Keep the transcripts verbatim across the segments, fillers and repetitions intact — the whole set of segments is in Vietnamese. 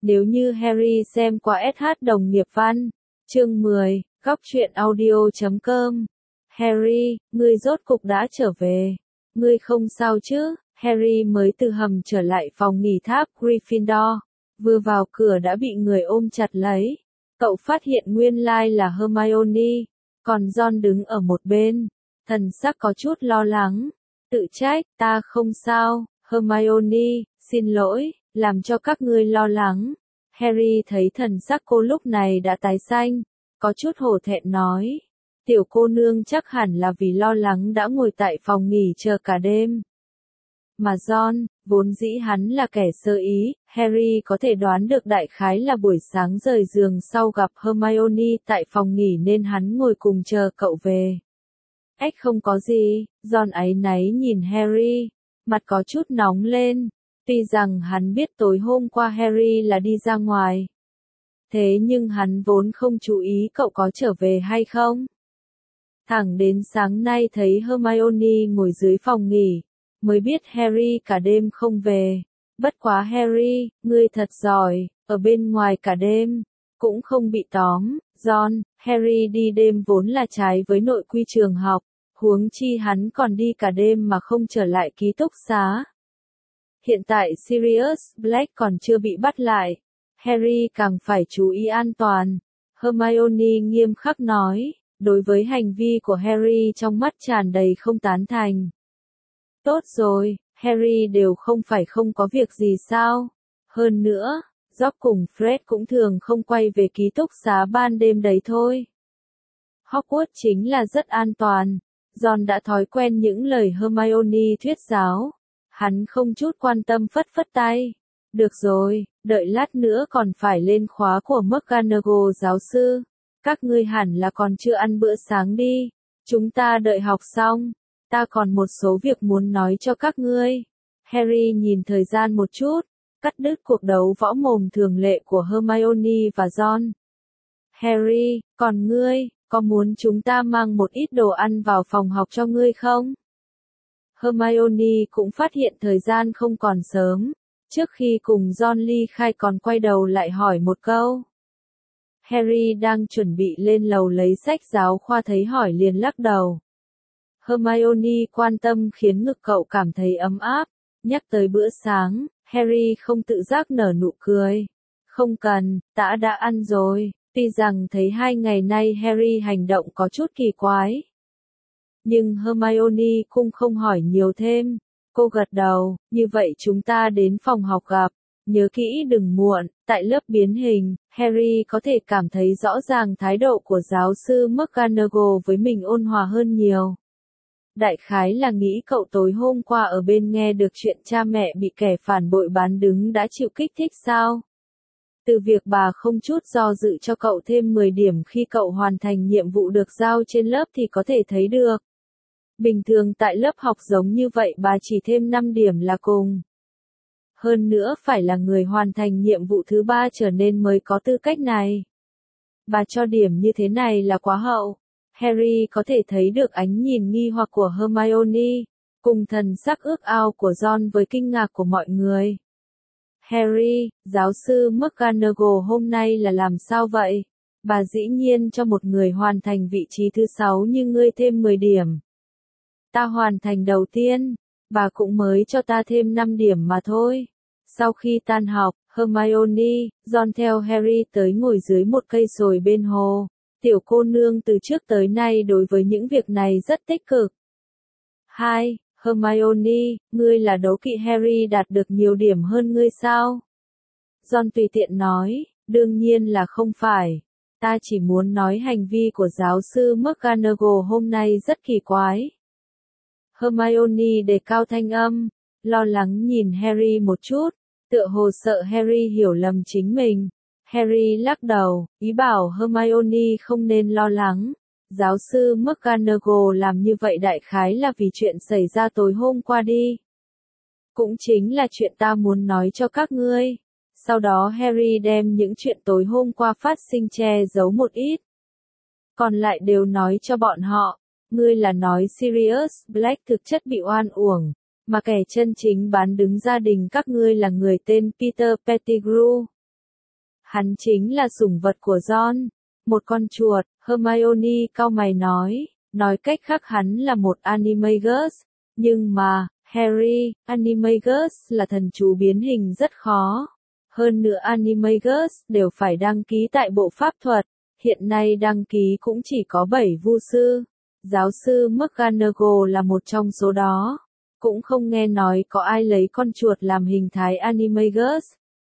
Nếu như Harry xem qua ét hát đồng nghiệp văn. Chương mười, góc truyện audio chấm com. Harry, ngươi rốt cục đã trở về. Ngươi không sao chứ? Harry mới từ hầm trở lại phòng nghỉ tháp Gryffindor. Vừa vào cửa đã bị người ôm chặt lấy. Cậu phát hiện nguyên lai là Hermione, còn Ron đứng ở một bên. Thần sắc có chút lo lắng. Tự trách, ta không sao, Hermione, xin lỗi, làm cho các ngươi lo lắng. Harry thấy thần sắc cô lúc này đã tái xanh, có chút hổ thẹn nói. Tiểu cô nương chắc hẳn là vì lo lắng đã ngồi tại phòng nghỉ chờ cả đêm. Mà Ron, vốn dĩ hắn là kẻ sơ ý, Harry có thể đoán được đại khái là buổi sáng rời giường sau gặp Hermione tại phòng nghỉ nên hắn ngồi cùng chờ cậu về. Ếch không có gì, Ron áy náy nhìn Harry, mặt có chút nóng lên, tuy rằng hắn biết tối hôm qua Harry là đi ra ngoài. Thế nhưng hắn vốn không chú ý cậu có trở về hay không. Thẳng đến sáng nay thấy Hermione ngồi dưới phòng nghỉ, mới biết Harry cả đêm không về. Bất quá Harry, ngươi thật giỏi, ở bên ngoài cả đêm, cũng không bị tóm. Ron, Harry đi đêm vốn là trái với nội quy trường học, huống chi hắn còn đi cả đêm mà không trở lại ký túc xá. Hiện tại Sirius Black còn chưa bị bắt lại, Harry càng phải chú ý an toàn. Hermione nghiêm khắc nói, đối với hành vi của Harry trong mắt tràn đầy không tán thành. Tốt rồi, Harry đều không phải không có việc gì sao? Hơn nữa, George cùng Fred cũng thường không quay về ký túc xá ban đêm đấy thôi. Hogwarts chính là rất an toàn. Ron đã thói quen những lời Hermione thuyết giáo. Hắn không chút quan tâm phất phất tay. Được rồi, đợi lát nữa còn phải lên khóa của McGonagall giáo sư. Các ngươi hẳn là còn chưa ăn bữa sáng đi. Chúng ta đợi học xong. Ta còn một số việc muốn nói cho các ngươi. Harry nhìn thời gian một chút, cắt đứt cuộc đấu võ mồm thường lệ của Hermione và Ron. Harry, còn ngươi, có muốn chúng ta mang một ít đồ ăn vào phòng học cho ngươi không? Hermione cũng phát hiện thời gian không còn sớm, trước khi cùng Ron ly khai còn quay đầu lại hỏi một câu. Harry đang chuẩn bị lên lầu lấy sách giáo khoa thấy hỏi liền lắc đầu. Hermione quan tâm khiến ngực cậu cảm thấy ấm áp, nhắc tới bữa sáng, Harry không tự giác nở nụ cười. Không cần, ta đã ăn rồi, tuy rằng thấy hai ngày nay Harry hành động có chút kỳ quái. Nhưng Hermione cũng không hỏi nhiều thêm, cô gật đầu, như vậy chúng ta đến phòng học gặp, nhớ kỹ đừng muộn. Tại lớp biến hình, Harry có thể cảm thấy rõ ràng thái độ của giáo sư McGonagall với mình ôn hòa hơn nhiều. Đại khái là nghĩ cậu tối hôm qua ở bên nghe được chuyện cha mẹ bị kẻ phản bội bán đứng đã chịu kích thích sao? Từ việc bà không chút do dự cho cậu thêm mười điểm khi cậu hoàn thành nhiệm vụ được giao trên lớp thì có thể thấy được. Bình thường tại lớp học giống như vậy bà chỉ thêm năm điểm là cùng. Hơn nữa phải là người hoàn thành nhiệm vụ thứ ba trở nên mới có tư cách này. Bà cho điểm như thế này là quá hậu. Harry có thể thấy được ánh nhìn nghi hoặc của Hermione, cùng thần sắc ước ao của Ron với kinh ngạc của mọi người. Harry, giáo sư McGonagall hôm nay là làm sao vậy? Bà dĩ nhiên cho một người hoàn thành vị trí thứ sáu như ngươi thêm mười điểm. Ta hoàn thành đầu tiên, bà cũng mới cho ta thêm năm điểm mà thôi. Sau khi tan học, Hermione, Ron theo Harry tới ngồi dưới một cây sồi bên hồ. Tiểu cô nương từ trước tới nay đối với những việc này rất tích cực. hai. Hermione, ngươi là đố kỵ Harry đạt được nhiều điểm hơn ngươi sao? Ron tùy tiện nói, đương nhiên là không phải. Ta chỉ muốn nói hành vi của giáo sư McGonagall hôm nay rất kỳ quái. Hermione đề cao thanh âm, lo lắng nhìn Harry một chút, tựa hồ sợ Harry hiểu lầm chính mình. Harry lắc đầu, ý bảo Hermione không nên lo lắng. Giáo sư McGonagall làm như vậy đại khái là vì chuyện xảy ra tối hôm qua đi. Cũng chính là chuyện ta muốn nói cho các ngươi. Sau đó Harry đem những chuyện tối hôm qua phát sinh che giấu một ít. Còn lại đều nói cho bọn họ. Ngươi là nói Sirius Black thực chất bị oan uổng, mà kẻ chân chính bán đứng gia đình các ngươi là người tên Peter Pettigrew. Hắn chính là sủng vật của Ron, một con chuột, Hermione cau mày nói, nói cách khác hắn là một Animagus, nhưng mà, Harry, Animagus là thần chú biến hình rất khó. Hơn nữa Animagus đều phải đăng ký tại bộ pháp thuật, hiện nay đăng ký cũng chỉ có bảy vu sư. Giáo sư McGonagall là một trong số đó, cũng không nghe nói có ai lấy con chuột làm hình thái Animagus.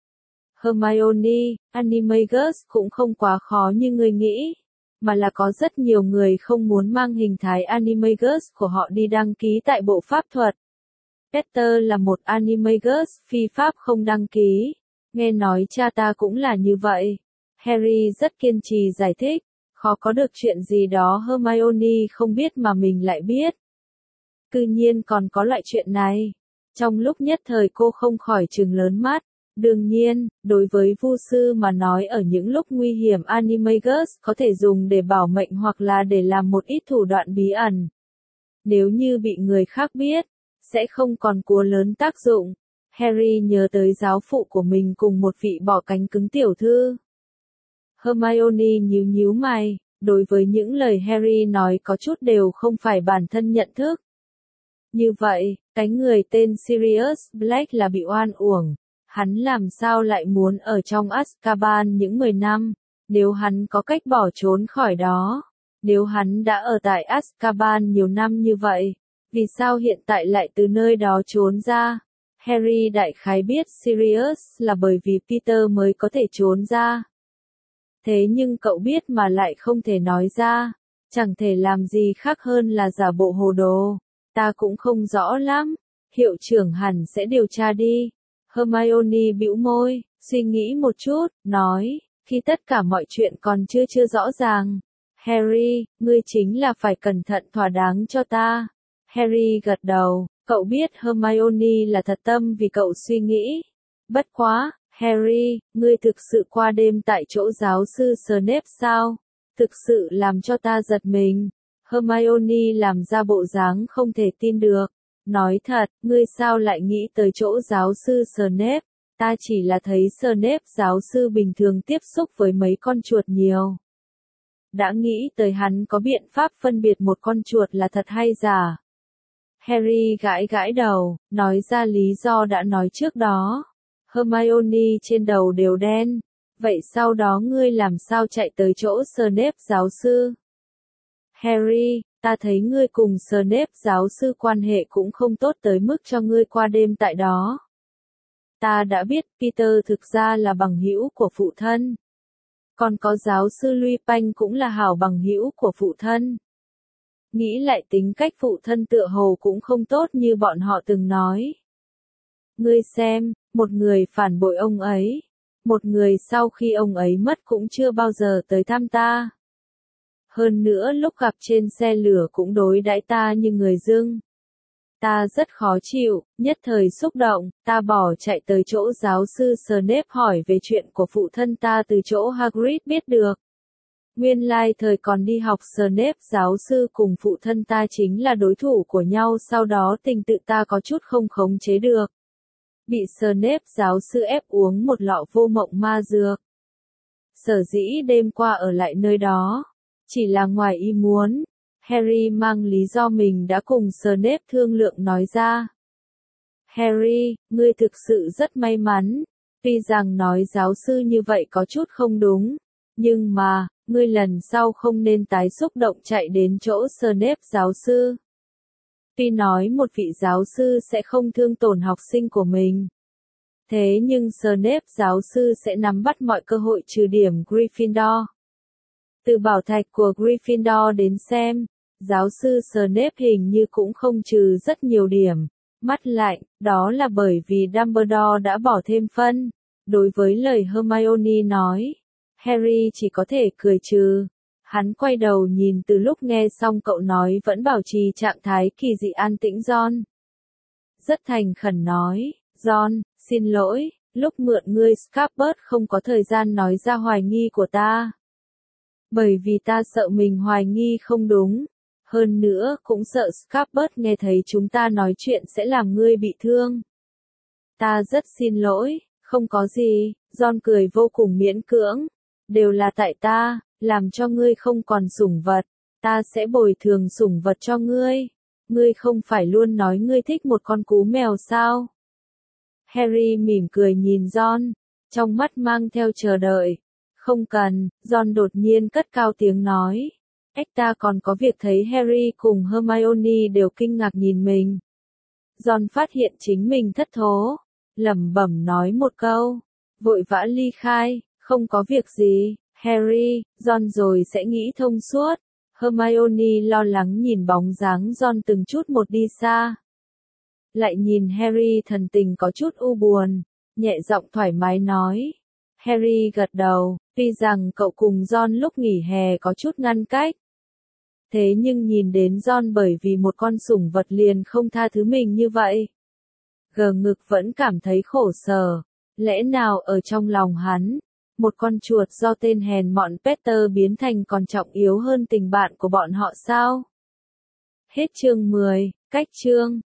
Hermione, Animagus cũng không quá khó như ngươi nghĩ, mà là có rất nhiều người không muốn mang hình thái Animagus của họ đi đăng ký tại bộ pháp thuật. Peter là một Animagus phi pháp không đăng ký, nghe nói cha ta cũng là như vậy. Harry rất kiên trì giải thích, khó có được chuyện gì đó Hermione không biết mà mình lại biết. Cư nhiên còn có loại chuyện này. Trong lúc nhất thời cô không khỏi trừng lớn mắt. Đương nhiên, đối với vu sư mà nói ở những lúc nguy hiểm Animagus có thể dùng để bảo mệnh hoặc là để làm một ít thủ đoạn bí ẩn. Nếu như bị người khác biết, sẽ không còn cúa lớn tác dụng. Harry nhớ tới giáo phụ của mình cùng một vị bỏ cánh cứng tiểu thư. Hermione nhíu nhíu mày, đối với những lời Harry nói có chút đều không phải bản thân nhận thức. Như vậy, cái người tên Sirius Black là bị oan uổng. Hắn làm sao lại muốn ở trong Azkaban những mười năm, nếu hắn có cách bỏ trốn khỏi đó, nếu hắn đã ở tại Azkaban nhiều năm như vậy, vì sao hiện tại lại từ nơi đó trốn ra? Harry đại khái biết Sirius là bởi vì Peter mới có thể trốn ra. Thế nhưng cậu biết mà lại không thể nói ra, chẳng thể làm gì khác hơn là giả bộ hồ đồ. Ta cũng không rõ lắm, hiệu trưởng hẳn sẽ điều tra đi. Hermione bĩu môi, suy nghĩ một chút, nói, khi tất cả mọi chuyện còn chưa chưa rõ ràng. Harry, ngươi chính là phải cẩn thận thỏa đáng cho ta. Harry gật đầu, cậu biết Hermione là thật tâm vì cậu suy nghĩ. Bất quá, Harry, ngươi thực sự qua đêm tại chỗ giáo sư Snape sao? Thực sự làm cho ta giật mình. Hermione làm ra bộ dáng không thể tin được. Nói thật, ngươi sao lại nghĩ tới chỗ giáo sư Snape? Ta chỉ là thấy Snape giáo sư bình thường tiếp xúc với mấy con chuột nhiều. Đã nghĩ tới hắn có biện pháp phân biệt một con chuột là thật hay giả. Harry gãi gãi đầu, nói ra lý do đã nói trước đó. Hermione trên đầu đều đen. Vậy sau đó ngươi làm sao chạy tới chỗ Snape giáo sư? Harry, ta thấy ngươi cùng Snape giáo sư quan hệ cũng không tốt tới mức cho ngươi qua đêm tại đó. Ta đã biết Peter thực ra là bằng hữu của phụ thân. Còn có giáo sư Lupin cũng là hảo bằng hữu của phụ thân. Nghĩ lại tính cách phụ thân tựa hồ cũng không tốt như bọn họ từng nói. Ngươi xem, một người phản bội ông ấy. Một người sau khi ông ấy mất cũng chưa bao giờ tới thăm ta. Hơn nữa lúc gặp trên xe lửa cũng đối đãi ta như người dưng. Ta rất khó chịu, nhất thời xúc động, ta bỏ chạy tới chỗ giáo sư Snape hỏi về chuyện của phụ thân ta từ chỗ Hagrid biết được. Nguyên lai thời còn đi học Snape giáo sư cùng phụ thân ta chính là đối thủ của nhau, sau đó tình tự ta có chút không khống chế được. Bị Snape giáo sư ép uống một lọ vô mộng ma dược. Sở dĩ đêm qua ở lại nơi đó, chỉ là ngoài ý muốn. Harry mang lý do mình đã cùng Snape thương lượng nói ra. Harry, ngươi thực sự rất may mắn. Tuy rằng nói giáo sư như vậy có chút không đúng, nhưng mà, ngươi lần sau không nên tái xúc động chạy đến chỗ Snape giáo sư. Tuy nói một vị giáo sư sẽ không thương tổn học sinh của mình, thế nhưng Snape giáo sư sẽ nắm bắt mọi cơ hội trừ điểm Gryffindor. Từ bảo thạch của Gryffindor đến xem, giáo sư Snape hình như cũng không trừ rất nhiều điểm. Mắt lạnh, đó là bởi vì Dumbledore đã bỏ thêm phân. Đối với lời Hermione nói, Harry chỉ có thể cười trừ. Hắn quay đầu nhìn từ lúc nghe xong cậu nói vẫn bảo trì trạng thái kỳ dị an tĩnh Ron. Rất thành khẩn nói, Ron, xin lỗi, lúc mượn ngươi Scabbard không có thời gian nói ra hoài nghi của ta. Bởi vì ta sợ mình hoài nghi không đúng. Hơn nữa cũng sợ Scabbard nghe thấy chúng ta nói chuyện sẽ làm ngươi bị thương. Ta rất xin lỗi, Không có gì, John cười vô cùng miễn cưỡng. Đều là tại ta, làm cho ngươi không còn sủng vật. Ta sẽ bồi thường sủng vật cho ngươi. Ngươi không phải luôn nói ngươi thích một con cú mèo sao? Harry mỉm cười nhìn John, trong mắt mang theo chờ đợi. Không cần, John đột nhiên cất cao tiếng nói. Ếch ta còn có việc. Thấy Harry cùng Hermione đều kinh ngạc nhìn mình. John phát hiện chính mình thất thố, lẩm bẩm nói một câu, vội vã ly khai, không có việc gì, Harry, John rồi sẽ nghĩ thông suốt. Hermione lo lắng nhìn bóng dáng John từng chút một đi xa. Lại nhìn Harry thần tình có chút u buồn, nhẹ giọng thoải mái nói. Harry gật đầu, tuy rằng cậu cùng John lúc nghỉ hè có chút ngăn cách. Thế nhưng nhìn đến John bởi vì một con sủng vật liền không tha thứ mình như vậy. Gờ ngực vẫn cảm thấy khổ sở. Lẽ nào ở trong lòng hắn, một con chuột do tên hèn mọn Peter biến thành còn trọng yếu hơn tình bạn của bọn họ sao? Hết chương mười, cách chương.